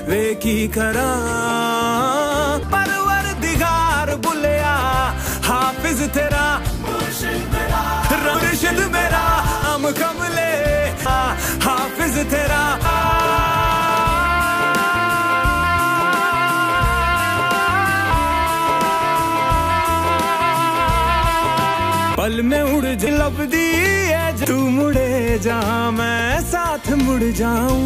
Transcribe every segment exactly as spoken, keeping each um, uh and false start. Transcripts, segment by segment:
वे की करा परवरदिगार बुलिया हाफिज तेरा मुर्शिद मेरा हम कमले हाफिज तेरा पल में उड़ जा लब दी है तू मुड़े जा मैं साथ मुड़ जाऊं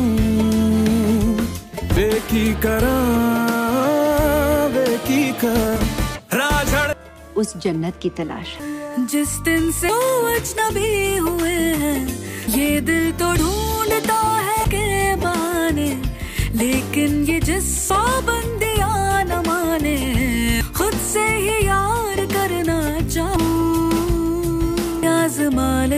वे की करा वे की कर राजड़ उस जन्नत की तलाश जिस दिन से अजनबी हुए हैं ये दिल तो ढूंढता है के बहाने लेकिन ये जिस पाबंदियां न माने खुद से ही यार करना चाहूं आज़मा ले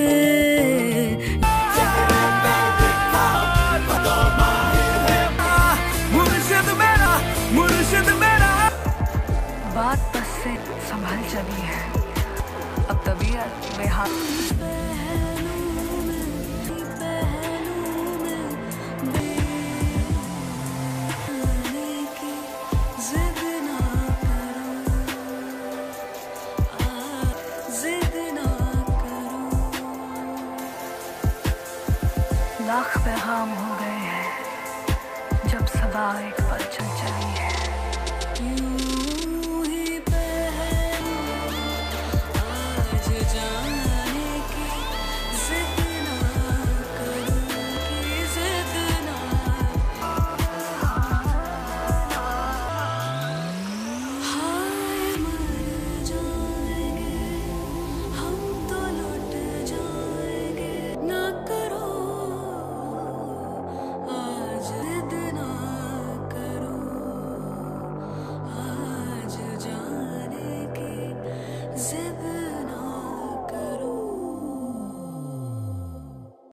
मुर्शिद मेरा मुर्शिद मेरा बात बस से संभल चली है अब तबीयत बेहाल लाख पैगाम हो गए हैं जब सबा एक पल चल चली है।